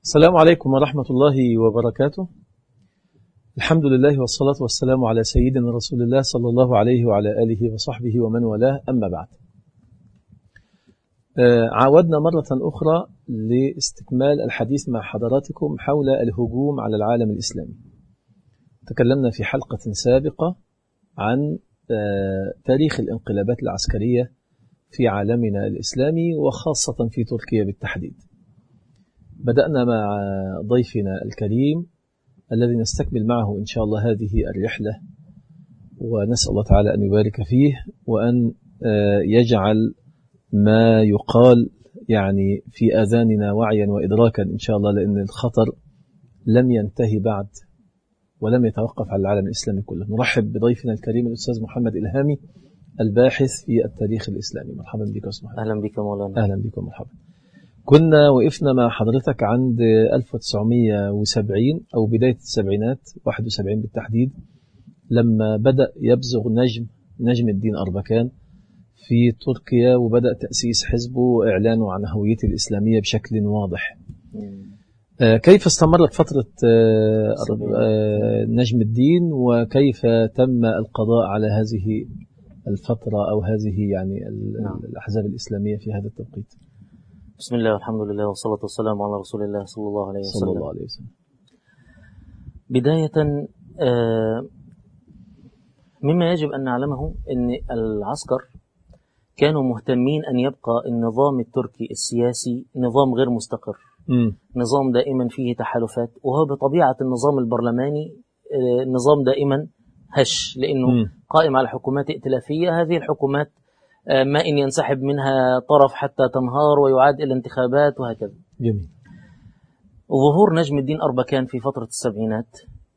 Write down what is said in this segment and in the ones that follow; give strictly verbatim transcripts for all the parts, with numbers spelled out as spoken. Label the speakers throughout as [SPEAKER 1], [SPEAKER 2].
[SPEAKER 1] السلام عليكم ورحمة الله وبركاته. الحمد لله والصلاة والسلام على سيدنا رسول الله صلى الله عليه وعلى آله وصحبه ومن والاه، أما بعد. آه عاودنا مرة أخرى لاستكمال الحديث مع حضراتكم حول الهجوم على العالم الإسلامي. تكلمنا في حلقة سابقة عن آه تاريخ الانقلابات العسكرية في عالمنا الإسلامي وخاصة في تركيا بالتحديد. بدأنا مع ضيفنا الكريم الذي نستكمل معه إن شاء الله هذه الرحلة، ونسأل الله تعالى أن يبارك فيه وأن يجعل ما يقال يعني في آذاننا وعيا وإدراكا إن شاء الله، لأن الخطر لم ينتهي بعد ولم يتوقف على العالم الإسلامي كله. نرحب بضيفنا الكريم الأستاذ محمد إلهامي، الباحث في التاريخ الإسلامي. مرحبا بك أستاذ محمد.
[SPEAKER 2] أهلا بك مولانا.
[SPEAKER 1] أهلا بكم، مرحبا. كنا وقفنا مع حضرتك عند ألف وتسعمائة وسبعين أو بداية السبعينات، واحد وسبعين بالتحديد، لما بدأ يبزغ نجم نجم الدين أربكان في تركيا، وبدأ تأسيس حزبه وإعلانه عن هويته الإسلامية بشكل واضح. آه كيف استمرت فترة آه آه نجم الدين، وكيف تم القضاء على هذه الفترة أو هذه يعني
[SPEAKER 2] نعم.
[SPEAKER 1] الأحزاب الإسلامية في هذا التوقيت؟
[SPEAKER 2] بسم الله والحمد لله والصلاة والسلام على رسول الله صلى الله عليه وسلم.
[SPEAKER 1] صلى الله عليه وسلم.
[SPEAKER 2] بداية مما يجب أن نعلمه أن العسكر كانوا مهتمين أن يبقى النظام التركي السياسي نظام غير مستقر، م. نظام دائما فيه تحالفات، وهو بطبيعة النظام البرلماني نظام دائما هش، لأنه م. قائم على حكومات ائتلافية. هذه الحكومات ما إن ينسحب منها طرف حتى تنهار ويعاد إلى انتخابات وهكذا.
[SPEAKER 1] جميل.
[SPEAKER 2] ظهور نجم الدين أربكان في فترة السبعينات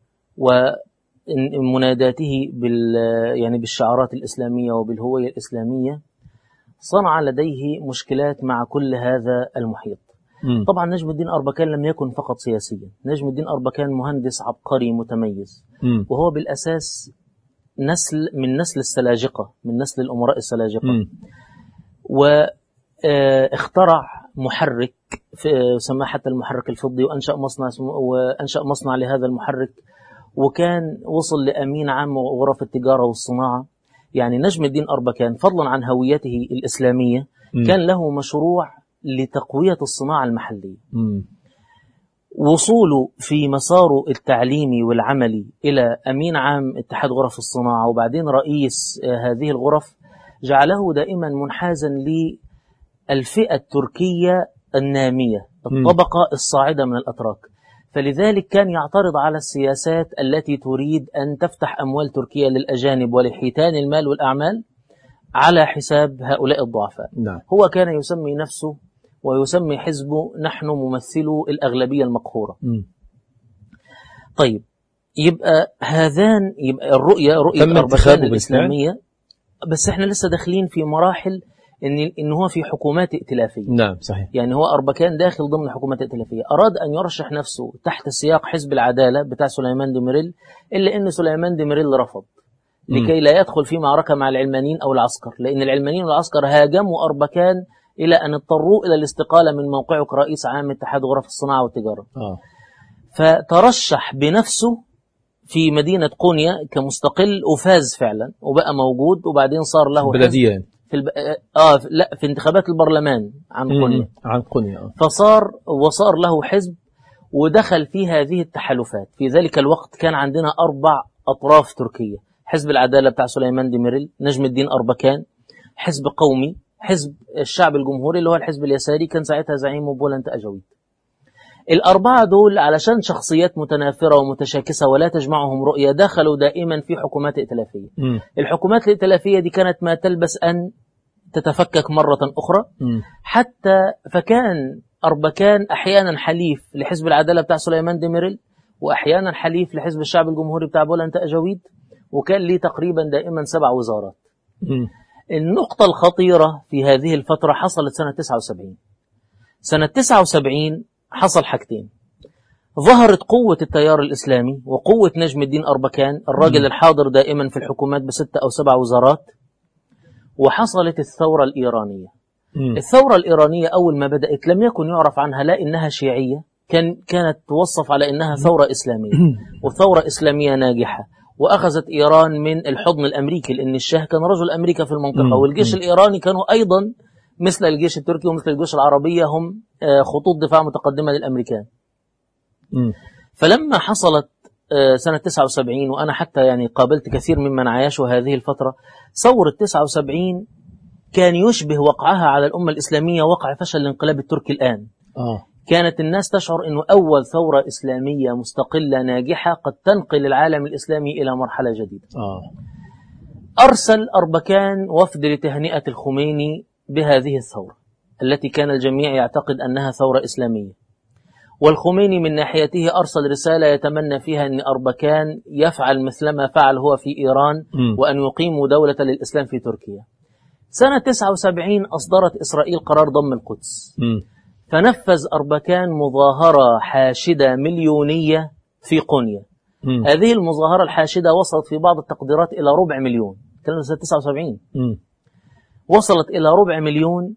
[SPEAKER 2] ومناداته بال يعني بالشعارات الإسلامية وبالهوية الإسلامية صنع لديه مشكلات مع كل هذا المحيط. م. طبعا نجم الدين أربكان لم يكن فقط سياسيا، نجم الدين أربكان مهندس عبقري متميز، م. وهو بالأساس نسل من نسل السلاجقة، من نسل الأمراء السلاجقة، واخترع محرك سماه حتى المحرك الفضي، وأنشأ مصنع وأنشأ مصنع لهذا المحرك، وكان وصل لأمين عام غرف التجارة والصناعة. يعني نجم الدين أربكان فضلا عن هويته الإسلامية م. كان له مشروع لتقوية الصناعة المحلية. م. وصوله في مساره التعليمي والعملي إلى أمين عام اتحاد غرف الصناعة وبعدين رئيس هذه الغرف جعله دائما منحازا للفئة التركية النامية، الطبقة الصاعدة من الأتراك، فلذلك كان يعترض على السياسات التي تريد أن تفتح أموال تركيا للأجانب ولحيتان المال والأعمال على حساب هؤلاء الضعفاء.
[SPEAKER 1] نعم.
[SPEAKER 2] هو كان يسمي نفسه ويسمي حزبه نحن ممثلو الأغلبية المقهورة. م. طيب، يبقى هذان يبقى الرؤية رؤية أربكان الإسلامية، بس احنا لسه داخلين في مراحل إن إن هو في حكومات ائتلافية.
[SPEAKER 1] نعم صحيح.
[SPEAKER 2] يعني هو أربكان داخل ضمن حكومات ائتلافية، أراد أن يرشح نفسه تحت سياق حزب العدالة بتاع سليمان ديميريل، إلا إن سليمان ديميريل رفض لكي لا يدخل في معركة مع العلمانيين أو العسكر، لأن العلمانيين والعسكر هاجموا أربكان إلى أن اضطروا إلى الاستقالة من موقعه كرئيس عام اتحاد غرف الصناعة والتجارة. آه. فترشح بنفسه في مدينة قونيا كمستقل وفاز فعلا وبقى موجود، وبعدين صار له
[SPEAKER 1] بلدية
[SPEAKER 2] في الب... آه لا في انتخابات البرلمان عن قونيا.
[SPEAKER 1] عن قونيا آه.
[SPEAKER 2] فصار وصار له حزب ودخل في هذه التحالفات. في ذلك الوقت كان عندنا أربع أطراف تركية: حزب العدالة بتاع سليمان ديميريل، نجم الدين أربكان، حزب قومي، حزب الشعب الجمهوري اللي هو الحزب اليساري كان ساعتها زعيمه بولنت أجويد. الأربعة دول علشان شخصيات متنافرة ومتشاكسة ولا تجمعهم رؤية دخلوا دائما في حكومات ائتلافية. م. الحكومات الائتلافية دي كانت ما تلبس أن تتفكك مرة أخرى. م. حتى فكان أربكان أحيانا حليف لحزب العدالة بتاع سليمان ديميريل، وأحيانا حليف لحزب الشعب الجمهوري بتاع بولنت أجويد، وكان ليه تقريبا دائما سبع وزارات. م. النقطة الخطيرة في هذه الفترة حصلت سنة تسعة وسبعين. سنة تسعة وسبعين حصل حاجتين: ظهرت قوة التيار الإسلامي وقوة نجم الدين أربكان، الراجل م. الحاضر دائما في الحكومات بستة أو سبع وزارات، وحصلت الثورة الإيرانية. م. الثورة الإيرانية أول ما بدأت لم يكن يعرف عنها لا إنها شيعية كان كانت توصف على أنها ثورة إسلامية وثورة إسلامية ناجحة، وأخذت إيران من الحضن الأمريكي، لأن الشاه كان رجل أمريكا في المنطقة، والجيش الإيراني كانوا أيضا مثل الجيش التركي ومثل الجيوش العربية هم خطوط دفاع متقدمة للأمريكان. فلما حصلت سنة تسعة وسبعين، وأنا حتى يعني قابلت كثير ممن عايشوا هذه الفترة، ثورة تسعة وسبعين كان يشبه وقعها على الأمة الإسلامية وقع فشل الانقلاب التركي الآن. آه. كانت الناس تشعر أنه أول ثورة إسلامية مستقلة ناجحة قد تنقل العالم الإسلامي إلى مرحلة جديدة. آه. أرسل أربكان وفد لتهنئة الخميني بهذه الثورة التي كان الجميع يعتقد أنها ثورة إسلامية، والخميني من ناحيته أرسل رسالة يتمنى فيها أن أربكان يفعل مثلما فعل هو في إيران م. وأن يقيموا دولة للإسلام في تركيا. سنة تسعة وسبعين أصدرت إسرائيل قرار ضم القدس، م. فنفذ أربكان مظاهرة حاشدة مليونية في قونيا. م. هذه المظاهرة الحاشدة وصلت في بعض التقديرات إلى ربع مليون، كان سنة تسعة وسبعين م. وصلت إلى ربع مليون.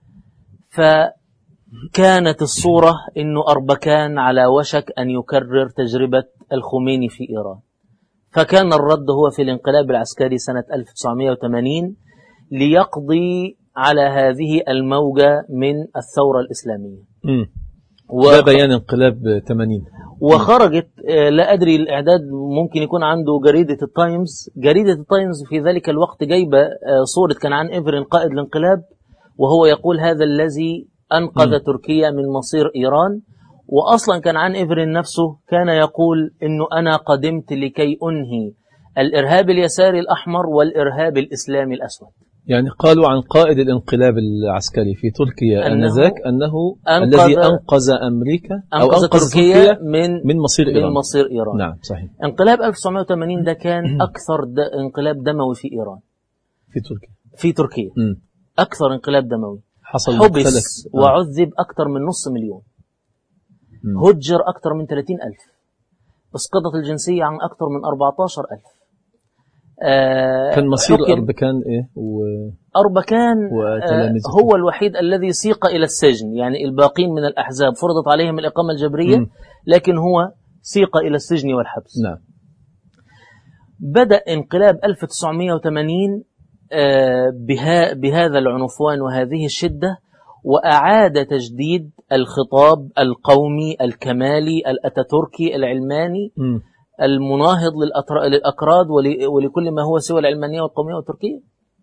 [SPEAKER 2] فكانت الصورة أنه أربكان على وشك أن يكرر تجربة الخميني في إيران، فكان الرد هو في الانقلاب العسكري سنة ألف وتسعمائة وثمانين ليقضي على هذه الموجة من الثورة الإسلامية.
[SPEAKER 1] و... ده بيان انقلاب ثمانين.
[SPEAKER 2] وخرجت لا أدري الإعداد ممكن يكون عنده جريدة التايمز. جريدة التايمز في ذلك الوقت جايبة صورة كان عن إيفرين قائد الانقلاب وهو يقول هذا الذي أنقذ م. تركيا من مصير إيران. وأصلا كان عن إيفرين نفسه كان يقول إنه أنا قدمت لكي أنهي الإرهاب اليساري الأحمر والإرهاب الإسلامي الأسود.
[SPEAKER 1] يعني قالوا عن قائد الانقلاب العسكري في تركيا أنذاك أنه الذي أنقذ أمريكا أو
[SPEAKER 2] أنقذ, أنقذ تركيا من
[SPEAKER 1] من مصير إيران.
[SPEAKER 2] من مصير إيران.
[SPEAKER 1] نعم صحيح.
[SPEAKER 2] انقلاب ألف وتسعمائة وثمانين ده كان أكثر د... انقلاب دموي في إيران.
[SPEAKER 1] في تركيا.
[SPEAKER 2] في تركيا. م. أكثر انقلاب دموي.
[SPEAKER 1] حصل
[SPEAKER 2] حبس آه. وعذب أكثر من نص مليون. م. هجر أكثر من ثلاثين ألف. اسقطت الجنسية عن أكثر من أربعة عشر ألف.
[SPEAKER 1] آه كان مصير أربكان إيه؟ و...
[SPEAKER 2] أربكان آه هو الوحيد الذي سيق إلى السجن، يعني الباقين من الأحزاب فرضت عليهم الإقامة الجبرية م. لكن هو سيق إلى السجن والحبس.
[SPEAKER 1] نعم.
[SPEAKER 2] بدأ انقلاب ألف وتسعمائة وثمانين آه بها بهذا العنفوان وهذه الشدة، وأعاد تجديد الخطاب القومي الكمالي الأتاتوركي العلماني م. المناهض للأكراد ولكل ما هو سوى العلمانية والقومية والتركية.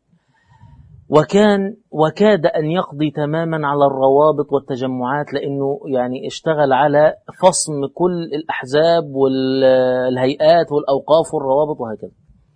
[SPEAKER 2] وكان وكاد أن يقضي تماما على الروابط والتجمعات، لأنه يعني اشتغل على فصم كل الأحزاب والهيئات والأوقاف والروابط وهكذا.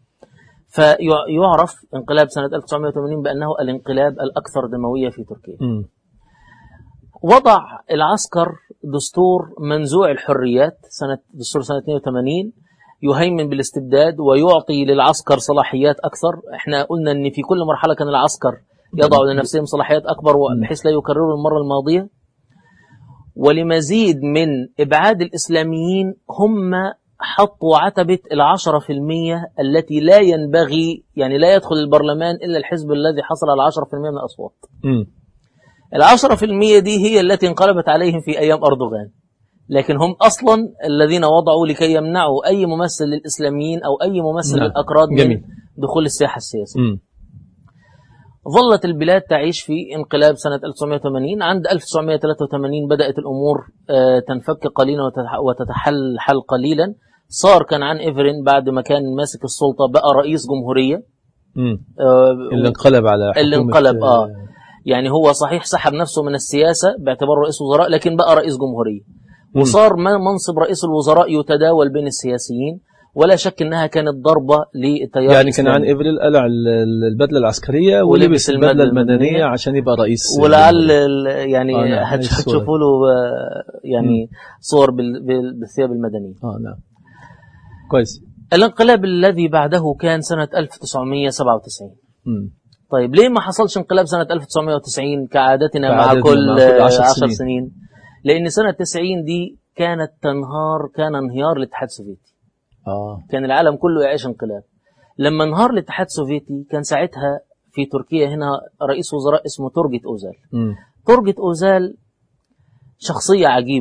[SPEAKER 2] فيعرف انقلاب سنة ألف وتسعمائة وثمانين بأنه الانقلاب الأكثر دموية في تركيا. م. وضع العسكر دستور منزوع الحريات سنة دستور سنة اثنين وثمانين يهيمن بالاستبداد ويعطي للعسكر صلاحيات أكثر. احنا قلنا أن في كل مرحلة كان العسكر يضع لنفسهم صلاحيات أكبر بحيث لا يكرروا المرة الماضية. ولمزيد من إبعاد الإسلاميين هم حطوا عتبة العشرة في المية التي لا ينبغي، يعني لا يدخل البرلمان إلا الحزب الذي حصل على عشرة في المية من الأصوات. م. العشرة في المية دي هي التي انقلبت عليهم في أيام أردوغان، لكن هم أصلا الذين وضعوا لكي يمنعوا أي ممثل للإسلاميين أو أي ممثل نعم. للأكراد من دخول الساحة السياسية. م. ظلت البلاد تعيش في انقلاب سنة ألف وتسعمائة وثمانين. عند ألف وتسعمائة وثلاثة وثمانين بدأت الأمور تنفك قليلا وتتحل حل قليلا. صار كان عن إيفرين بعد ما كان ماسك السلطة بقى رئيس جمهورية. م.
[SPEAKER 1] آه اللي انقلب على
[SPEAKER 2] اللي انقلب آه يعني هو صحيح سحب نفسه من السياسة باعتباره رئيس وزراء، لكن بقى رئيس جمهورية. وصار منصب رئيس الوزراء يتداول بين السياسيين، ولا شك انها كانت ضربة للتيار
[SPEAKER 1] يعني كان عن إيفرين قلع البدلة العسكرية ولبس البدلة المدنية عشان يبقى رئيس.
[SPEAKER 2] ولعل يعني آه نعم. هتشوفوا له يعني م. صور بالثياب المدنية.
[SPEAKER 1] اه نعم كويس.
[SPEAKER 2] الانقلاب الذي بعده كان سنة ألف وتسعمائة وسبعة وتسعين. م. طيب ليه ما حصلش انقلاب سنة ألف وتسعمائة وتسعين كعادتنا مع كل عشر سنين. سنين؟ لأن سنة تسعين دي كانت تنهار كان انهيار الاتحاد السوفيتي. آه. كان العالم كله يعيش انقلاب. لما انهار الاتحاد السوفيتي كان ساعتها في تركيا هنا رئيس وزراء اسمه تورغيت أوزال. م. تورغيت أوزال شخصية عجيبة،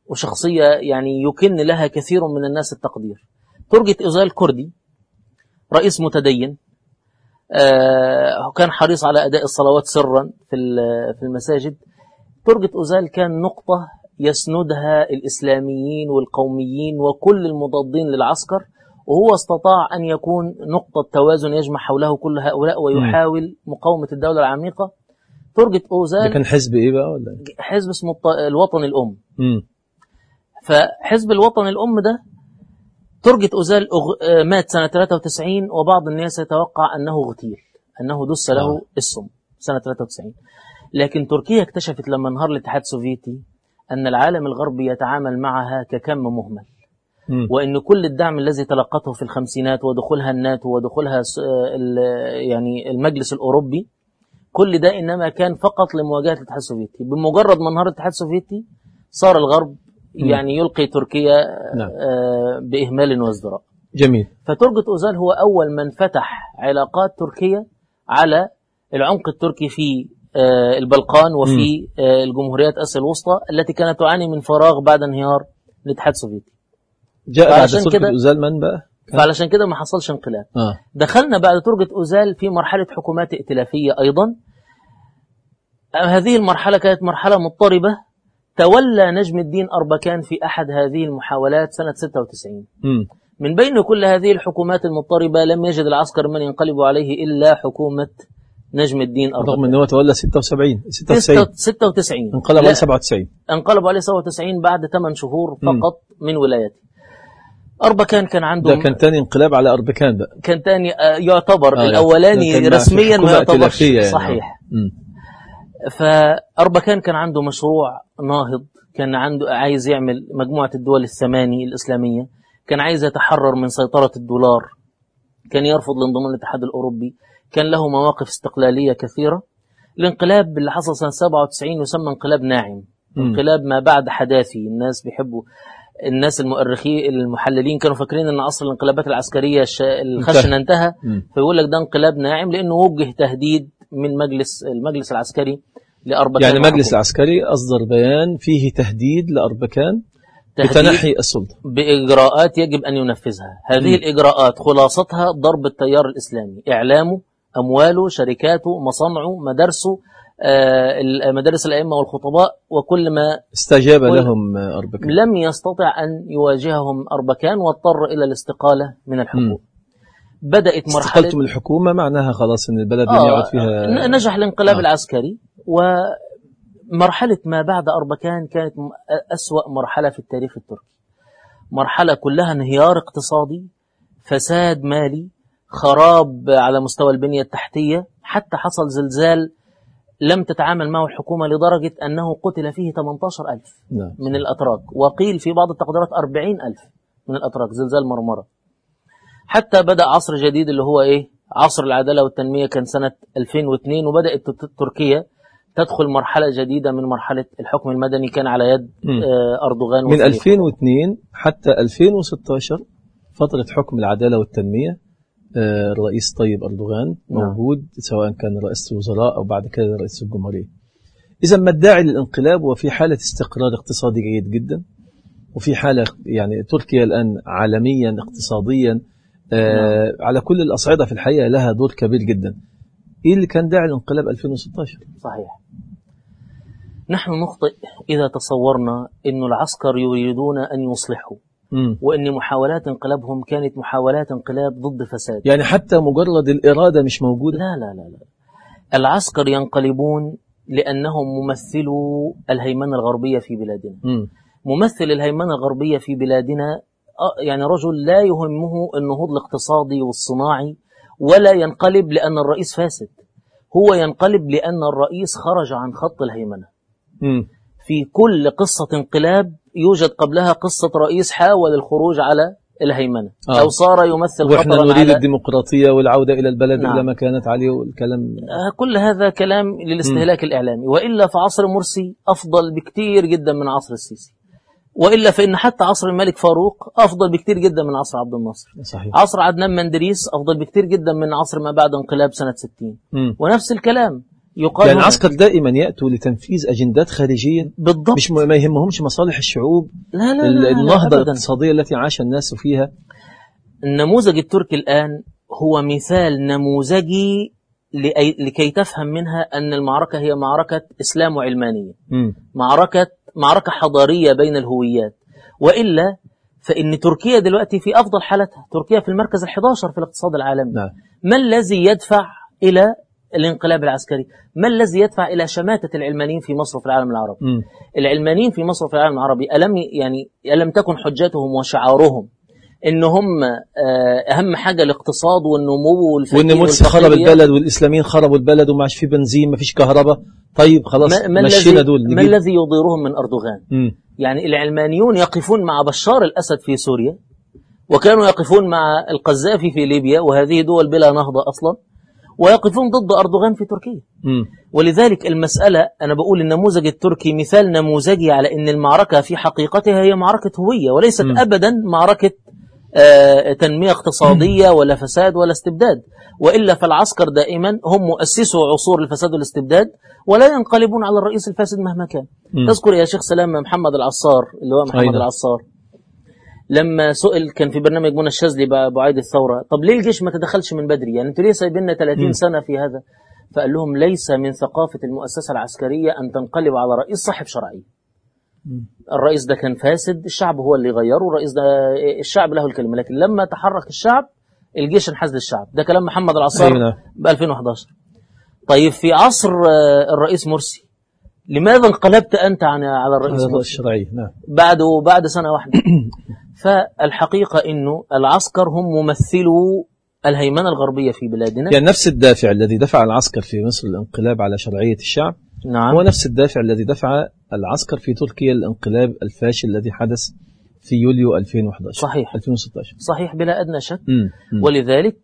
[SPEAKER 2] وشخصية يعني يكن لها كثير من الناس التقدير. ترجت أوزال كردي، رئيس متدين، آه كان حريص على أداء الصلوات سرا في في المساجد. ترجت أوزال كان نقطة يسندها الإسلاميين والقوميين وكل المضادين للعسكر، وهو استطاع أن يكون نقطة توازن يجمع حوله كل هؤلاء ويحاول مقاومة الدولة العميقة. ترجت أوزال
[SPEAKER 1] كان حزب إيه بقى ولا؟
[SPEAKER 2] حزب اسمه الوطن الأم.
[SPEAKER 1] م.
[SPEAKER 2] فحزب الوطن الأم ده ترجت أوزال مات سنة ثلاثة وتسعين، وبعض الناس يتوقع أنه اغتيل، أنه دس له آه. السم سنة ثلاثة وتسعين. لكن تركيا اكتشفت لما انهار الاتحاد السوفيتي أن العالم الغربي يتعامل معها ككم مهمل، م. وأن كل الدعم الذي تلقته في الخمسينات ودخولها الناتو ودخولها يعني المجلس الأوروبي، كل ده إنما كان فقط لمواجهة الاتحاد السوفيتي. بمجرد ما انهار الاتحاد السوفيتي صار الغرب يعني يلقي تركيا نعم. بإهمال وازدراء.
[SPEAKER 1] جميل.
[SPEAKER 2] فترجت أوزال هو أول من فتح علاقات تركيا على العمق التركي في البلقان وفي م. الجمهوريات آسيا الوسطى التي كانت تعاني من فراغ بعد انهيار الاتحاد السوفيتي.
[SPEAKER 1] جاء بعد ترجت أوزال من بقى؟
[SPEAKER 2] فعلشان كده ما حصلش انقلاب.
[SPEAKER 1] آه.
[SPEAKER 2] دخلنا بعد ترجت أوزال في مرحلة حكومات ائتلافية أيضا. هذه المرحلة كانت مرحلة مضطربة. تولى نجم الدين أربكان في أحد هذه المحاولات سنة ستة وتسعين.
[SPEAKER 1] م.
[SPEAKER 2] من بين كل هذه الحكومات المضطربة لم يجد العسكر من ينقلب عليه إلا حكومة نجم الدين أربكان،
[SPEAKER 1] رغم أنه تولى ستة وسبعين
[SPEAKER 2] ستة وتسعين
[SPEAKER 1] انقلب عليه سبعة وتسعين
[SPEAKER 2] انقلب عليه سبعة وتسعين بعد ثمان شهور فقط م. من ولايته. أربكان كان عنده
[SPEAKER 1] ده كان ثاني انقلاب على أربكان بقى.
[SPEAKER 2] كان ثاني يعتبر آه الأولاني رسميا ما يعتبرش يعني. صحيح.
[SPEAKER 1] م.
[SPEAKER 2] فأربكان كان عنده مشروع ناهض، كان عنده عايز يعمل مجموعة الدول الثماني الإسلامية، كان عايز يتحرر من سيطرة الدولار، كان يرفض الانضمام للاتحاد الأوروبي، كان له مواقف استقلالية كثيرة. الانقلاب اللي حصل سنة سبعة وتسعين يسمى انقلاب ناعم، م. انقلاب ما بعد حداثي. الناس بيحبوا، الناس المؤرخين المحللين كانوا فاكرين ان عصر الانقلابات العسكرية الخشنة انتهى، فيقول لك ده انقلاب ناعم لأنه وجه تهديد من مجلس المجلس العسكري لأربكان.
[SPEAKER 1] يعني المجلس العسكري أصدر بيان فيه تهديد لأربكان بتنحي السلطة
[SPEAKER 2] بإجراءات يجب أن ينفذها. هذه م. الإجراءات خلاصتها ضرب التيار الإسلامي، إعلامه، أمواله، شركاته، مصانعه، مدارسه، آه مدارس الأئمة والخطباء، وكل ما
[SPEAKER 1] استجاب لهم أربكان.
[SPEAKER 2] لم يستطع أن يواجههم أربكان واضطر إلى الاستقالة من الحكومة. بدأت مرحلة
[SPEAKER 1] استقالته من الحكومة معناها خلاص أن البلد آه يعود فيها.
[SPEAKER 2] نجح الانقلاب آه. العسكري. ومرحلة ما بعد أربكان كانت أسوأ مرحلة في التاريخ التركي، مرحلة كلها انهيار اقتصادي، فساد مالي، خراب على مستوى البنية التحتية، حتى حصل زلزال لم تتعامل معه الحكومة لدرجة أنه قتل فيه ثمانية عشر ألف من الأتراك، وقيل في بعض التقديرات أربعين ألف من الأتراك، زلزال مرمرة. حتى بدأ عصر جديد اللي هو إيه؟ عصر العدالة والتنمية، كان سنة ألفين واثنين، وبدأت تركيا تدخل مرحلة جديدة من مرحلة الحكم المدني كان على يد أردوغان.
[SPEAKER 1] من ألفين واثنين حتى ألفين وستة عشر فترة حكم العدالة والتنمية، الرئيس طيب أردوغان موجود نعم. سواء كان رئيس الوزراء أو بعد كده رئيس الجمهورية. إذا ما الداعي للانقلاب؟ وفي حالة استقرار اقتصادي جيد جدا، وفي حالة يعني تركيا الآن عالميا اقتصاديا آه نعم. على كل الأصعدة في الحقيقة لها دور كبير جدا. إيه اللي كان داعي للانقلاب ألفين وستة عشر؟
[SPEAKER 2] صحيح. نحن نخطئ إذا تصورنا أن العسكر يريدون أن يصلحوا، م. وأن محاولات انقلابهم كانت محاولات انقلاب ضد فساد.
[SPEAKER 1] يعني حتى مجرد الإرادة مش موجودة؟
[SPEAKER 2] لا لا لا لا. العسكر ينقلبون لأنهم ممثلوا الهيمنة الغربية في بلادنا. م. ممثل الهيمنة الغربية في بلادنا يعني رجل لا يهمه النهوض الاقتصادي والصناعي، ولا ينقلب لأن الرئيس فاسد، هو ينقلب لأن الرئيس خرج عن خط الهيمنة.
[SPEAKER 1] م.
[SPEAKER 2] في كل قصة انقلاب يوجد قبلها قصة رئيس حاول الخروج على الهيمنة آه. أو صار يمثل خطرا.
[SPEAKER 1] وإحنا نريد على الديمقراطية والعودة إلى البلد نعم. إلى ما كانت عليه والكلام.
[SPEAKER 2] آه كل هذا كلام للاستهلاك م. الإعلامي، وإلا فعصر مرسي أفضل بكتير جدا من عصر السيسي، وإلا فإن حتى عصر الملك فاروق أفضل بكتير جدا من عصر عبد الناصر.
[SPEAKER 1] صحيح.
[SPEAKER 2] عصر عدنان مندريس أفضل بكتير جدا من عصر ما بعد انقلاب سنة ستين. م. ونفس الكلام يقال
[SPEAKER 1] يعني العسكر دائما يأتوا لتنفيذ أجندات خارجية
[SPEAKER 2] بالضبط،
[SPEAKER 1] مش ما يهمهمش مصالح الشعوب.
[SPEAKER 2] لا لا لا
[SPEAKER 1] النهضة
[SPEAKER 2] لا
[SPEAKER 1] الاقتصادية التي عاش الناس فيها.
[SPEAKER 2] النموذج التركي الآن هو مثال نموذجي لكي تفهم منها أن المعركة هي معركة إسلام وعلمانية،
[SPEAKER 1] م.
[SPEAKER 2] معركة معركة حضارية بين الهويات. وإلا فإن تركيا دلوقتي في أفضل حالتها، تركيا في المركز الحادي عشر في الاقتصاد العالمي.
[SPEAKER 1] نعم.
[SPEAKER 2] ما الذي يدفع إلى الانقلاب العسكري؟ ما الذي يدفع إلى شماتة العلمانيين في مصر وفي العالم العربي؟
[SPEAKER 1] م.
[SPEAKER 2] العلمانيين في مصر وفي العالم العربي ألم يعني ألم تكن حجتهم وشعارهم إن هم أهم حاجة الاقتصاد والنمو والفقر
[SPEAKER 1] وإن مرسي خرب البلد والإسلاميين خربوا البلد وما عادش في بنزين ما فيش كهرباء؟ طيب خلاص
[SPEAKER 2] ما
[SPEAKER 1] مشينا دول.
[SPEAKER 2] ما الذي يضيرهم من أردوغان؟
[SPEAKER 1] م.
[SPEAKER 2] يعني العلمانيون يقفون مع بشار الأسد في سوريا، وكانوا يقفون مع القذافي في ليبيا، وهذه دول بلا نهضة أصلا، ويقفون ضد أردوغان في تركيا.
[SPEAKER 1] م.
[SPEAKER 2] ولذلك المسألة أنا بقول النموذج التركي مثال نموذجي على أن المعركة في حقيقتها هي معركة هوية، وليست م. أبدا معركة آه تنمية اقتصادية ولا فساد ولا استبداد. وإلا فالعسكر دائما هم مؤسسوا عصور الفساد والاستبداد، ولا ينقلبون على الرئيس الفاسد مهما كان. م. تذكر يا شيخ سلام محمد العصار اللي هو محمد أيضا. العصار لما سئل كان في برنامج منى الشاذلي بعيد الثورة، طب ليه الجيش ما تدخلش من بدري؟ يعني انتوا ليه سايبيننا ثلاثين سنة في هذا؟ فقال لهم ليس من ثقافة المؤسسة العسكرية أن تنقلب على رئيس صاحب شرعية. الرئيس ده كان فاسد، الشعب هو اللي غيره، الرئيس ده الشعب له الكلمة، لكن لما تحرك الشعب الجيش انحاز للشعب. ده كلام محمد العصار ب ألفين وأحد عشر. طيب في عصر الرئيس مرسي لماذا انقلبت أنت عن على الرئيس
[SPEAKER 1] الشرعي؟ نعم.
[SPEAKER 2] بعد بعد سنة واحدة. فالحقيقة إنه العسكر هم ممثلو الهيمنة الغربية في بلادنا.
[SPEAKER 1] يعني نفس الدافع الذي دفع العسكر في مصر الانقلاب على شرعية الشعب،
[SPEAKER 2] نعم.
[SPEAKER 1] هو نفس الدافع الذي دفع العسكر في تركيا الانقلاب الفاشل الذي حدث في يوليو ألفين وأحد عشر.
[SPEAKER 2] صحيح.
[SPEAKER 1] ألفين وستة عشر.
[SPEAKER 2] صحيح بلا أدنى شك.
[SPEAKER 1] م. م.
[SPEAKER 2] ولذلك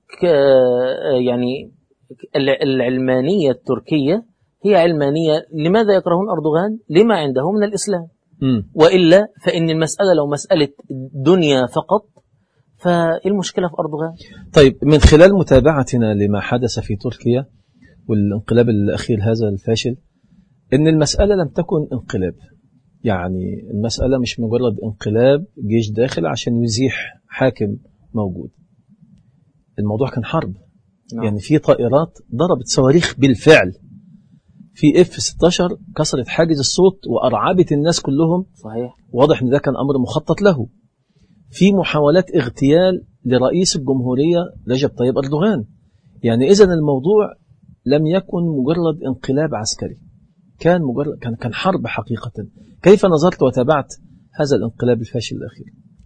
[SPEAKER 2] يعني العلمانية التركية هي علمانية. لماذا يكرهون أردوغان؟ لما عنده من الإسلام.
[SPEAKER 1] م.
[SPEAKER 2] وإلا فإن المسألة لو مسألة دنيا فقط فالمشكلة في أردوغان.
[SPEAKER 1] طيب من خلال متابعتنا لما حدث في تركيا والانقلاب الأخير هذا الفاشل، إن المسألة لم تكن انقلاب. يعني المسألة مش مجرد انقلاب جيش داخل عشان يزيح حاكم موجود. الموضوع كان حرب. نعم. يعني في طائرات ضربت صواريخ بالفعل، في اف ستة عشر كسرت حاجز الصوت وأرعبت الناس كلهم.
[SPEAKER 2] صحيح.
[SPEAKER 1] واضح ان ده كان امر مخطط له. في محاولات اغتيال لرئيس الجمهورية رجب طيب أردوغان. يعني اذا الموضوع لم يكن مجرد انقلاب عسكري، كان مجرد كان كان حرب حقيقة. كيف نظرت وتابعت هذا الانقلاب الفاشل الأخير؟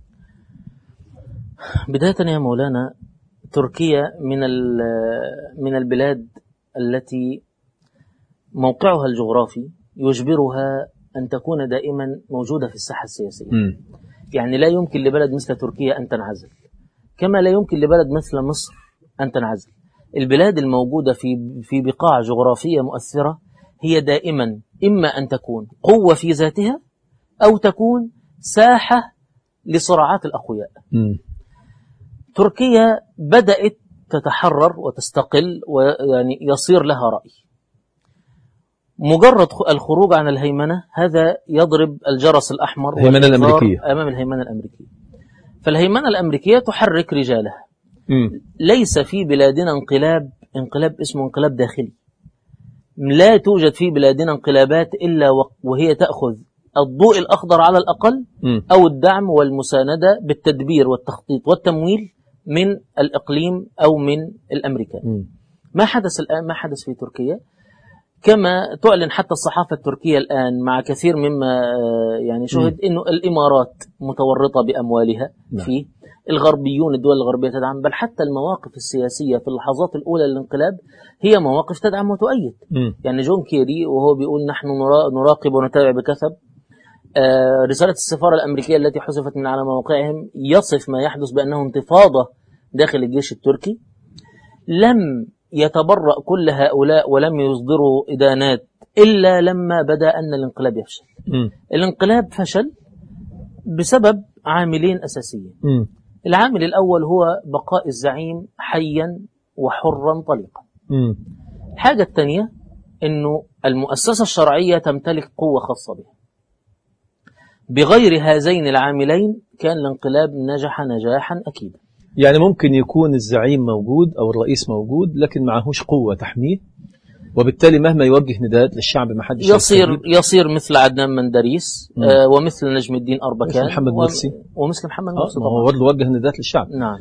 [SPEAKER 2] بداية يا مولانا، تركيا من من البلاد التي موقعها الجغرافي يجبرها أن تكون دائما موجودة في الساحة السياسية. م. يعني لا يمكن لبلد مثل تركيا أن تنعزل، كما لا يمكن لبلد مثل مصر أن تنعزل. البلاد الموجودة في في بقاع جغرافية مؤثرة هي دائما إما أن تكون قوة في ذاتها أو تكون ساحة لصراعات الأقوياء. م. تركيا بدأت تتحرر وتستقل ويعني يصير لها رأي. مجرد الخروج عن الهيمنة هذا يضرب الجرس الأحمر
[SPEAKER 1] الهيمنة الأمريكية
[SPEAKER 2] أمام الهيمنة الأمريكية. فالهيمنة الأمريكية تحرك رجالها. م. ليس في بلادنا انقلاب انقلاب اسمه انقلاب داخلي. لا توجد في بلادنا انقلابات إلا وهي تأخذ الضوء الأخضر على الأقل م. أو الدعم والمساندة بالتدبير والتخطيط والتمويل من الإقليم أو من الأمريكان. م. ما حدث الآن ما حدث في تركيا، كما تعلن حتى الصحافة التركية الآن مع كثير مما يعني شهد إنه الإمارات متورطة بأموالها فيه، الغربيون الدول الغربية تدعم، بل حتى المواقف السياسية في اللحظات الأولى للانقلاب هي مواقف تدعم وتؤيد. م. يعني جون كيري وهو بيقول نحن نراقب ونتابع بكثب، آه رسالة السفارة الأمريكية التي حذفت من على مواقعهم يصف ما يحدث بأنه انتفاضة داخل الجيش التركي. لم يتبرأ كل هؤلاء ولم يصدروا إدانات إلا لما بدأ أن الانقلاب يفشل. م. الانقلاب فشل بسبب عاملين أساسيين. م. العامل الأول هو بقاء الزعيم حيا وحرا طليقا. م. الحاجة الثانية أنه المؤسسة الشرعية تمتلك قوة خاصة بها. بغير هذين العاملين كان الانقلاب نجح نجاحا أكيدا.
[SPEAKER 1] يعني ممكن يكون الزعيم موجود أو الرئيس موجود لكن معهوش قوة تحميه، وبالتالي مهما يوجه نداءات للشعب ما حدش
[SPEAKER 2] يصير يصير مثل عدنان مندريس آه ومثل نجم الدين أربكان
[SPEAKER 1] محمد مرسي
[SPEAKER 2] ومثل محمد مرسي
[SPEAKER 1] آه هو برضه وجه نداءات للشعب.
[SPEAKER 2] نعم.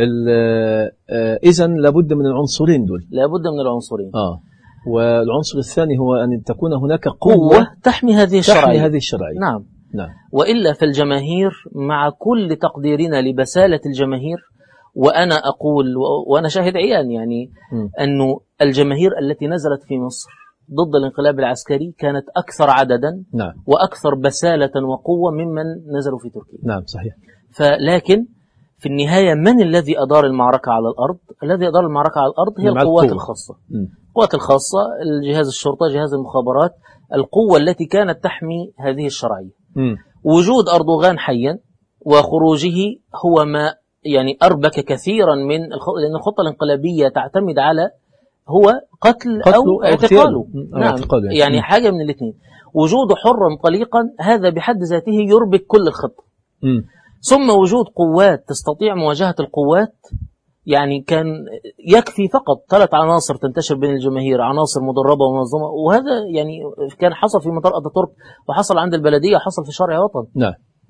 [SPEAKER 1] آه إذن لابد من العنصرين دول،
[SPEAKER 2] لابد من العنصرين.
[SPEAKER 1] آه والعنصر الثاني هو أن تكون هناك قوة,
[SPEAKER 2] قوة تحمي هذه الشرعية.
[SPEAKER 1] تحمي هذه الشرعية.
[SPEAKER 2] نعم.
[SPEAKER 1] نعم.
[SPEAKER 2] وإلا فالجماهير مع كل تقديرنا لبسالة الجماهير، وأنا أقول وأنا شاهد عيان يعني م. أنه الجماهير التي نزلت في مصر ضد الانقلاب العسكري كانت أكثر عددا
[SPEAKER 1] نعم.
[SPEAKER 2] وأكثر بسالة وقوة ممن نزلوا في تركيا.
[SPEAKER 1] نعم صحيح.
[SPEAKER 2] فلكن في النهاية من الذي أدار المعركة على الأرض؟ الذي أدار المعركة على الأرض هي القوات القوة. الخاصة م. القوات الخاصة، الجهاز الشرطة، جهاز المخابرات، القوة التي كانت تحمي هذه الشرعية. م. وجود أردوغان حيا وخروجه هو ما يعني أربك كثيرا من الخ... لأن الخطة الانقلابية تعتمد على هو قتل أو اعتقاله.
[SPEAKER 1] أو
[SPEAKER 2] نعم. يعني, يعني حاجة من الاثنين. وجوده حرا طليقا هذا بحد ذاته يربك كل الخطة. م. ثم وجود قوات تستطيع مواجهة القوات، يعني كان يكفي فقط ثلاث عناصر تنتشر بين الجماهير، عناصر مدربة ومنظمة، وهذا يعني كان حصل في مطار أتاتورك وحصل عند البلدية وحصل في شارع وطن.
[SPEAKER 1] نعم.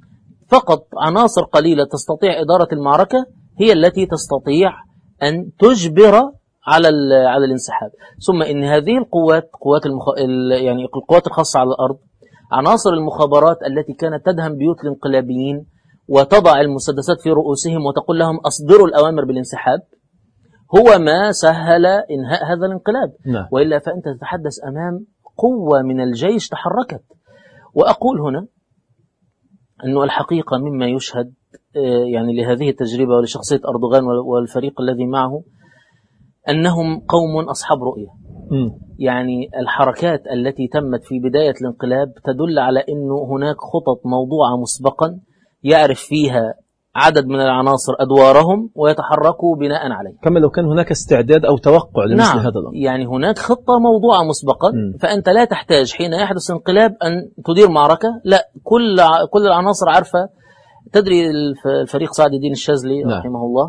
[SPEAKER 2] فقط عناصر قليلة تستطيع إدارة المعركة هي التي تستطيع أن تجبر على على الانسحاب. ثم إن هذه القوات قوات المخ... يعني القوات الخاصة على الأرض، عناصر المخابرات التي كانت تدهم بيوت الانقلابيين وتضع المسدسات في رؤوسهم وتقول لهم أصدروا الأوامر بالانسحاب، هو ما سهل إنهاء هذا الانقلاب.
[SPEAKER 1] نعم.
[SPEAKER 2] وإلا فأنت تتحدث أمام قوة من الجيش تحركت. وأقول هنا أنه الحقيقة مما يشهد يعني لهذه التجربة ولشخصية أردوغان والفريق الذي معه أنهم قوم أصحاب رؤية. م. يعني الحركات التي تمت في بداية الانقلاب تدل على أنه هناك خطط موضوعة مسبقا يعرف فيها عدد من العناصر أدوارهم ويتحركوا بناء عليه،
[SPEAKER 1] كما لو كان هناك استعداد أو توقع لمثل
[SPEAKER 2] نعم.
[SPEAKER 1] هذا الأمر.
[SPEAKER 2] يعني هناك خطة موضوعة مسبقا. م. فأنت لا تحتاج حين يحدث انقلاب أن تدير معركة، لا، كل كل العناصر عارفة. تدري الفريق سعد الدين الشاذلي نعم. رحمه الله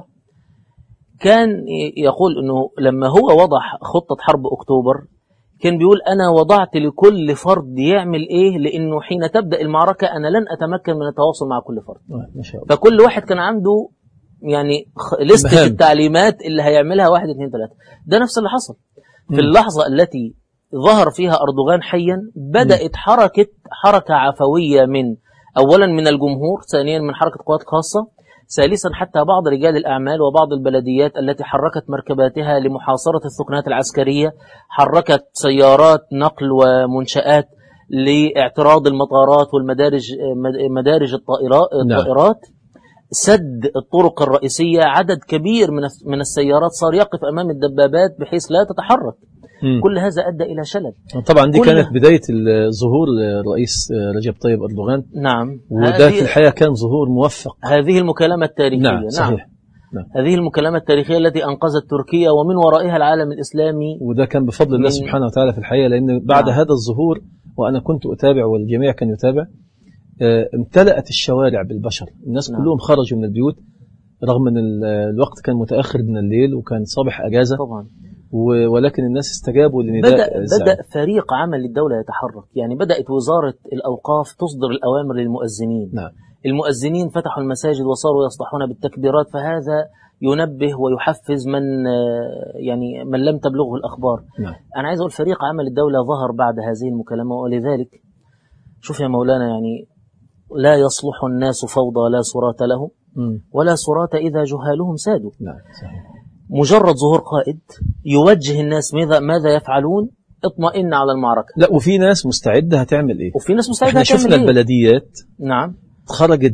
[SPEAKER 2] كان يقول أنه لما هو وضع خطة حرب أكتوبر كان بيقول أنا وضعت لكل فرد يعمل إيه، لأنه حين تبدأ المعركة أنا لن أتمكن من التواصل مع كل فرد.
[SPEAKER 1] ما شاء الله.
[SPEAKER 2] فكل واحد كان عنده يعني لستة التعليمات اللي هيعملها واحد اثنين ثلاثة. ده نفس اللي حصل في اللحظة التي ظهر فيها أردوغان حيا. بدأت حركة حركة عفوية من أولا من الجمهور، ثانيا من حركة قوات خاصة، ثالثا حتى بعض رجال الأعمال وبعض البلديات التي حركت مركباتها لمحاصرة الثكنات العسكرية، حركت سيارات نقل ومنشآت لاعتراض المطارات والمدارج مدارج الطائرات، سد الطرق الرئيسية. عدد كبير من من السيارات صار يقف أمام الدبابات بحيث لا تتحرك. م. كل هذا أدى إلى شلل.
[SPEAKER 1] طبعا دي كانت بداية ظهور الرئيس رجب طيب أردوغان.
[SPEAKER 2] نعم.
[SPEAKER 1] وده في الحقيقة كان ظهور موفق.
[SPEAKER 2] هذه المكالمة التاريخية.
[SPEAKER 1] نعم صحيح.
[SPEAKER 2] نعم. نعم. هذه المكالمة التاريخية التي أنقذت تركيا ومن ورائها العالم الإسلامي.
[SPEAKER 1] وده كان بفضل الله سبحانه وتعالى في الحقيقة، لأن بعد نعم. هذا الظهور وأنا كنت أتابع والجميع كان يتابع، امتلأت الشوارع بالبشر. الناس نعم. كلهم خرجوا من البيوت رغم أن الوقت كان متأخر من الليل وكان صباح أجازة
[SPEAKER 2] طبعا.
[SPEAKER 1] ولكن الناس استجابوا لنداء
[SPEAKER 2] بدأ, بدأ فريق عمل للدولة يتحرك. يعني بدأت وزارة الأوقاف تصدر الأوامر للمؤذنين.
[SPEAKER 1] نعم.
[SPEAKER 2] المؤذنين فتحوا المساجد وصاروا يصدحون بالتكبيرات، فهذا ينبه ويحفز من يعني من لم تبلغه الأخبار.
[SPEAKER 1] نعم.
[SPEAKER 2] أنا عايز أقول فريق عمل الدولة ظهر بعد هذه المكالمة. ولذلك شوف يا مولانا، يعني لا يصلح الناس فوضى لا صراط لهم ولا صراط إذا جهالهم سادوا.
[SPEAKER 1] نعم صحيح.
[SPEAKER 2] مجرد ظهور قائد يوجه الناس ماذا ماذا يفعلون، اطمئن على المعركة.
[SPEAKER 1] لا، وفي ناس مستعدة هتعمل ايه،
[SPEAKER 2] وفي ناس مستعدة
[SPEAKER 1] احنا
[SPEAKER 2] هتعمل
[SPEAKER 1] شفنا
[SPEAKER 2] إيه؟
[SPEAKER 1] البلديات
[SPEAKER 2] نعم
[SPEAKER 1] خرجت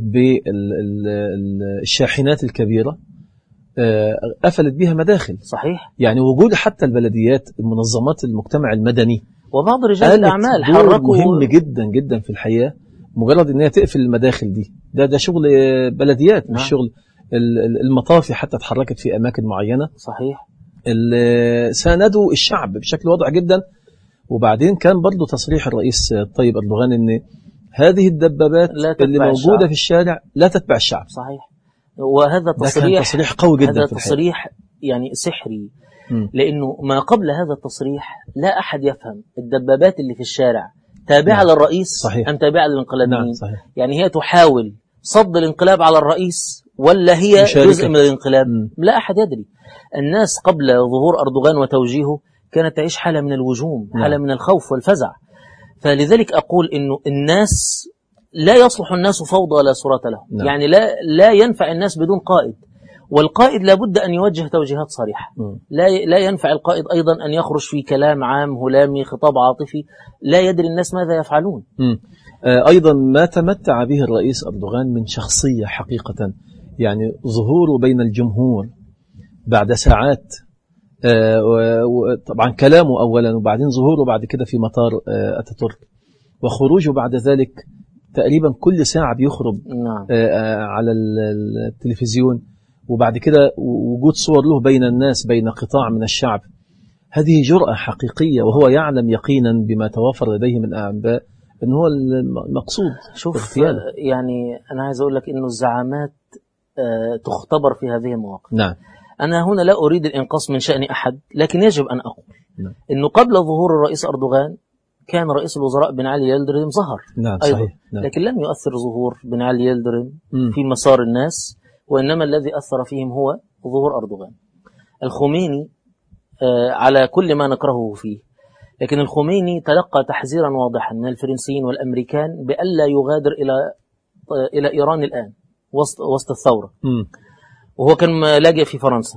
[SPEAKER 1] بالشاحنات الكبيرة، قفلت بها مداخل.
[SPEAKER 2] صحيح.
[SPEAKER 1] يعني وجود حتى البلديات، المنظمات المجتمع المدني
[SPEAKER 2] وبعض رجال الأعمال حركوا
[SPEAKER 1] مهم جدا جدا في الحقيقة. مجرد ان هي تقفل المداخل دي ده ده شغل بلديات. نعم. مش شغل المطافي حتى اتحركت في اماكن معينة.
[SPEAKER 2] صحيح.
[SPEAKER 1] ساندوا الشعب بشكل واضح جدا. وبعدين كان برضو تصريح الرئيس الطيب أردوغان أن هذه الدبابات اللي موجودة
[SPEAKER 2] الشعب.
[SPEAKER 1] في الشارع لا تتبع الشعب.
[SPEAKER 2] صحيح. وهذا تصريح
[SPEAKER 1] تصريح قوي جدا.
[SPEAKER 2] هذا
[SPEAKER 1] في
[SPEAKER 2] تصريح يعني سحري.
[SPEAKER 1] م.
[SPEAKER 2] لأنه ما قبل هذا التصريح لا أحد يفهم الدبابات اللي في الشارع تابعة
[SPEAKER 1] نعم.
[SPEAKER 2] للرئيس
[SPEAKER 1] صحيح.
[SPEAKER 2] أم تابعة للانقلابيين.
[SPEAKER 1] نعم. صحيح.
[SPEAKER 2] يعني هي تحاول صد الانقلاب على الرئيس ولا هي
[SPEAKER 1] مشاركة.
[SPEAKER 2] جزء من الانقلاب.
[SPEAKER 1] م.
[SPEAKER 2] لا أحد يدري. الناس قبل ظهور أردوغان وتوجيهه كانت تعيش حالة من الوجوم، حالة
[SPEAKER 1] نعم.
[SPEAKER 2] من الخوف والفزع. فلذلك أقول إنه الناس لا يصلح الناس فوضى ولا صورة لهم.
[SPEAKER 1] نعم.
[SPEAKER 2] يعني لا لا ينفع الناس بدون قائد، والقائد لابد أن يوجه توجيهات صريحة.
[SPEAKER 1] م.
[SPEAKER 2] لا لا ينفع القائد أيضا أن يخرج في كلام عام هلامي خطاب عاطفي لا يدري الناس ماذا يفعلون.
[SPEAKER 1] م. أيضا ما تمتع به الرئيس أردوغان من شخصية حقيقة، يعني ظهوره بين الجمهور بعد ساعات، وطبعا كلامه أولا وبعدين ظهوره بعد كده في مطار أتاتورك، وخروجه بعد ذلك تقريبا كل ساعة بيخرج
[SPEAKER 2] نعم.
[SPEAKER 1] على التلفزيون، وبعد كده وجود صور له بين الناس بين قطاع من الشعب. هذه جرأة حقيقية، وهو يعلم يقينا بما توافر لديه من أنباء أنه هو المقصود.
[SPEAKER 2] شوف يعني أنا عايز أقول لك أنه الزعامات تختبر في هذه المواقف.
[SPEAKER 1] نعم.
[SPEAKER 2] أنا هنا لا أريد الإنقاص من شأن أحد، لكن يجب أن أقول
[SPEAKER 1] نعم.
[SPEAKER 2] أنه قبل ظهور الرئيس أردوغان كان رئيس الوزراء بن علي يلدرم ظهر.
[SPEAKER 1] نعم.
[SPEAKER 2] أيضا.
[SPEAKER 1] صحيح. نعم.
[SPEAKER 2] لكن لم يؤثر ظهور بن علي يلدرم
[SPEAKER 1] م.
[SPEAKER 2] في مسار الناس، وإنما الذي أثر فيهم هو ظهور أردوغان. الخميني آه على كل ما نكرهه فيه، لكن الخميني تلقى تحذيرا واضحا من الفرنسيين والأمريكان بألا يغادر إلى آه إلى إيران الآن وسط, وسط الثورة.
[SPEAKER 1] م.
[SPEAKER 2] وهو كان لاجئ في فرنسا،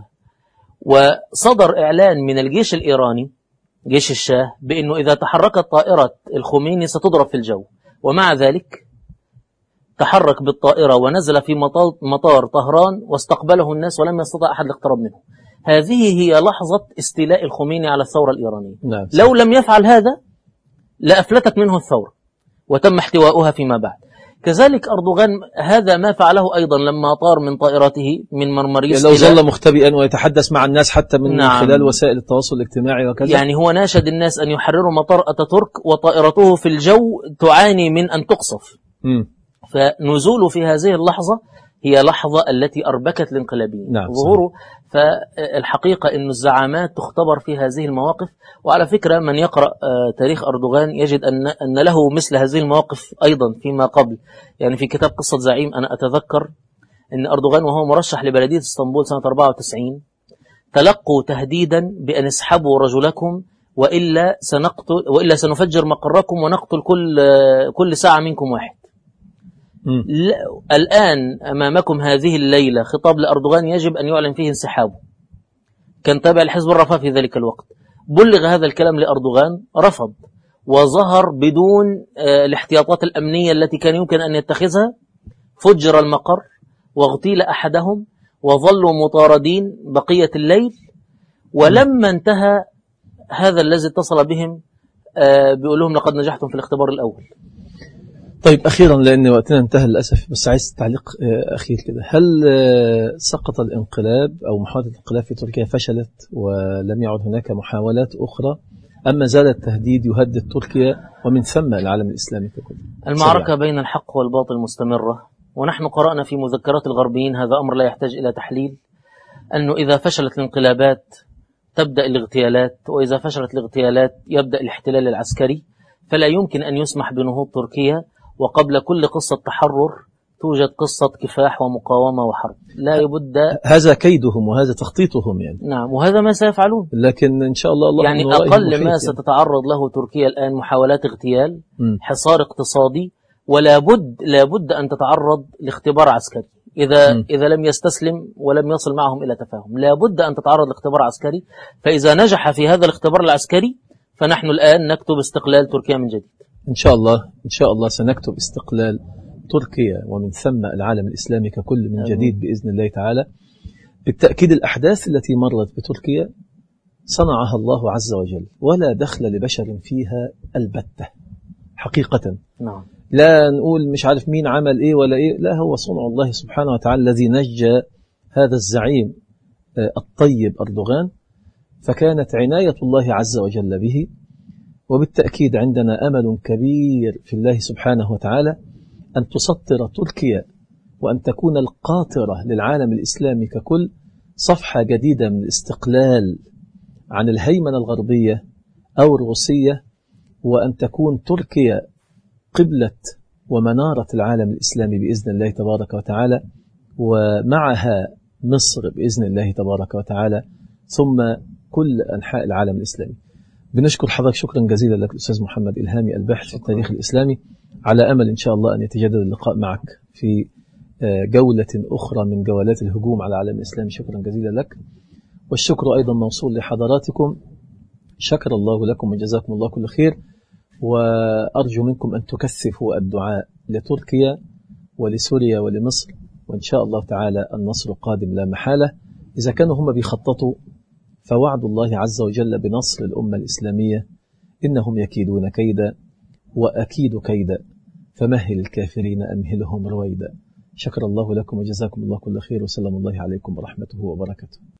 [SPEAKER 2] وصدر إعلان من الجيش الإيراني جيش الشاه بأنه إذا تحركت طائرة الخميني ستضرب في الجو، ومع ذلك تحرك بالطائرة ونزل في مطار طهران واستقبله الناس ولم يستطع أحد الاقتراب منه. هذه هي لحظة استيلاء الخميني على الثورة الإيرانية.
[SPEAKER 1] نعم.
[SPEAKER 2] لو لم يفعل هذا لأفلتت منه الثورة وتم احتواؤها فيما بعد. كذلك أردوغان هذا ما فعله أيضا لما طار من طائرته من مرمريس.
[SPEAKER 1] لو ظل مختبئا ويتحدث مع الناس حتى من نعم. خلال وسائل التوصل الاجتماعي وكذا.
[SPEAKER 2] يعني هو ناشد الناس أن يحرروا مطار أتاتورك وطائرته في الجو تعاني من أن تقصف.
[SPEAKER 1] م.
[SPEAKER 2] فنزوله في هذه اللحظة هي لحظة التي أربكت الانقلابيين.
[SPEAKER 1] نعم.
[SPEAKER 2] ظهوره. فالحقيقة أن الزعامات تختبر في هذه المواقف. وعلى فكرة من يقرأ تاريخ أردوغان يجد أن أن له مثل هذه المواقف أيضا فيما قبل. يعني في كتاب قصة زعيم أنا أتذكر أن أردوغان وهو مرشح لبلدية اسطنبول سنة أربعة وتسعين تلقوا تهديدا بأن اسحبوا رجلكم وإلا سنقتل وإلا سنفجر مقركم ونقتل كل كل ساعة منكم واحد. الآن أمامكم هذه الليلة خطاب لأردوغان يجب أن يعلن فيه انسحابه. كان تابع الحزب الرفاه في ذلك الوقت. بلغ هذا الكلام لأردوغان رفض وظهر بدون الاحتياطات الأمنية التي كان يمكن أن يتخذها. فجر المقر واغتيل أحدهم وظلوا مطاردين بقية الليل. ولما انتهى هذا الذي اتصل بهم بيقول لهم لقد نجحتم في الاختبار الأول.
[SPEAKER 1] طيب أخيرا لأن وقتنا انتهى للأسف، بس عايز تعليق أخير كده. هل سقط الانقلاب أو محاولة الانقلاب في تركيا فشلت ولم يعد هناك محاولات أخرى، أما زال التهديد يهدد تركيا ومن ثم العالم الإسلامي ككل؟
[SPEAKER 2] المعركة سريع. بين الحق والباطل مستمرة، ونحن قرأنا في مذكرات الغربيين هذا أمر لا يحتاج إلى تحليل، أنه إذا فشلت الانقلابات تبدأ الاغتيالات، وإذا فشلت الاغتيالات يبدأ الاحتلال العسكري. فلا يمكن أن يسمح بنهوض تركيا وقبل كل قصة تحرر توجد قصة كفاح ومقاومة وحرب. لا يبد.
[SPEAKER 1] هذا كيدهم وهذا تخطيطهم يعني.
[SPEAKER 2] نعم، وهذا ما سيفعلون.
[SPEAKER 1] لكن إن شاء الله الله
[SPEAKER 2] يعني أقل ما
[SPEAKER 1] يعني.
[SPEAKER 2] ستتعرض له تركيا الآن محاولات اغتيال،
[SPEAKER 1] م.
[SPEAKER 2] حصار اقتصادي، ولا بد لا بد أن تتعرض لاختبار عسكري. إذا م. إذا لم يستسلم ولم يصل معهم إلى تفاهم لا بد أن تتعرض لاختبار عسكري. فإذا نجح في هذا الاختبار العسكري فنحن الآن نكتب استقلال تركيا من جديد.
[SPEAKER 1] إن شاء الله إن شاء الله سنكتب استقلال تركيا ومن ثم العالم الإسلامي ككل من جديد بإذن الله تعالى. بالتأكيد الأحداث التي مرت بتركيا صنعها الله عز وجل ولا دخل لبشر فيها البتة حقيقة.
[SPEAKER 2] نعم.
[SPEAKER 1] لا نقول مش عارف مين عمل إيه ولا إيه، لا، هو صنع الله سبحانه وتعالى الذي نجى هذا الزعيم الطيب أردوغان، فكانت عناية الله عز وجل به وبالتأكيد عندنا أمل كبير في الله سبحانه وتعالى أن تسطر تركيا وأن تكون القاطرة للعالم الإسلامي ككل صفحة جديدة من الاستقلال عن الهيمنة الغربية أو الروسية، وأن تكون تركيا قبلة ومنارة العالم الإسلامي بإذن الله تبارك وتعالى، ومعها مصر بإذن الله تبارك وتعالى، ثم كل أنحاء العالم الإسلامي. بنشكر حضرتك شكرا جزيلا لك الأستاذ محمد إلهامي الباحث في التاريخ الإسلامي، على أمل إن شاء الله أن يتجدد اللقاء معك في جولة أخرى من جولات الهجوم على العالم الإسلامي. شكرا جزيلا لك، والشكر أيضا موصول لحضراتكم. شكر الله لكم وجزاكم الله كل خير، وأرجو منكم أن تكثفوا الدعاء لتركيا ولسوريا ولمصر، وإن شاء الله تعالى النصر قادم لا محالة. إذا كانوا هم بيخططوا فوعد الله عز وجل بنصر الأمة الإسلامية، إنهم يكيدون كيدا وأكيد كيدا، فمهل الكافرين أمهلهم رويدا. شكر الله لكم وجزاكم الله كل خير، وسلام الله عليكم ورحمته وبركاته.